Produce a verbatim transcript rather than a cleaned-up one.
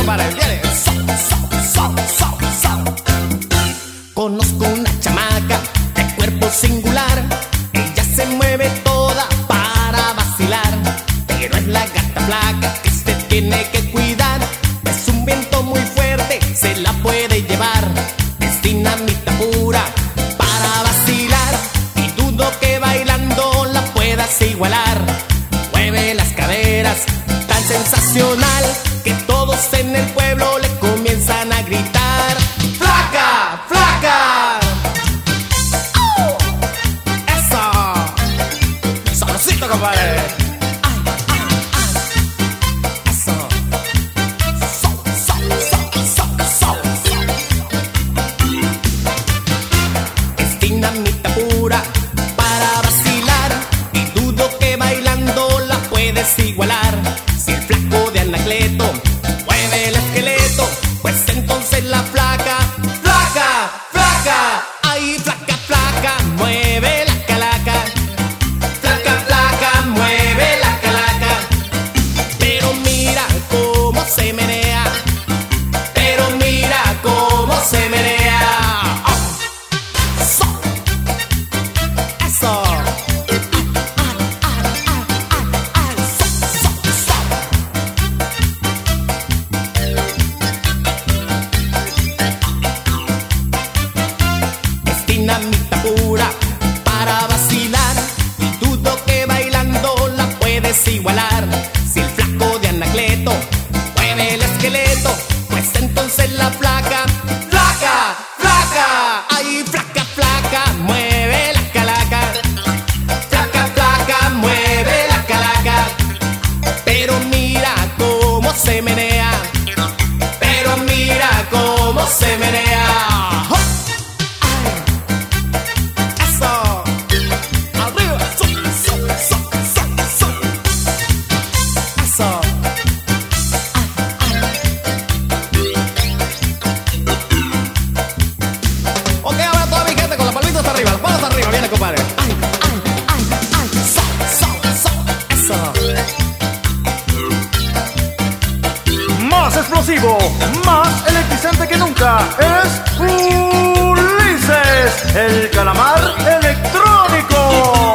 compadre, viene. So, so, so, so, so. Conozco una chamaca de cuerpo singular. Ella se mueve toda para vacilar, pero es la gata flaca que se tiene que cuidar. Es un viento muy fuerte, se la puede llevar. Es dinamita pura para vacilar, y dudo que bailando la puedas igualar. Mueve las caderas tan sensacional que todos en el pueblo le comienzan a gritar: ¡Flaca! ¡Flaca! ¡Oh! ¡Eso! ¡Sabrosito, compadre! Dinamita pura para vacilar, y dudo que bailando la puedes igualar. Si el flaco de Anacleto mueve el esqueleto, pues entonces la flaca, flaca, flaca, ay, flaca, flaca, mueve la calaca. Flaca, flaca, mueve la calaca. Pero mira cómo se menea, pero mira cómo se menea. Dinamita pura para vacilar, y dudo que bailando la puedes igualar. Si el flaco de Anacleto mueve el esqueleto, pues entonces la flaca, flaca, flaca, ay, flaca, flaca, mueve la calaca. Flaca, flaca, mueve la calaca. Pero mira cómo se menea, pero mira cómo se menea. Ok, ahora toda mi gente con las palmitas arriba, las palmas arriba, viene, compadre. Ay, ay, ay, ay, so, so, so, eso. Más explosivo, más electrizante que nunca, es Ulises, el calamar electrónico.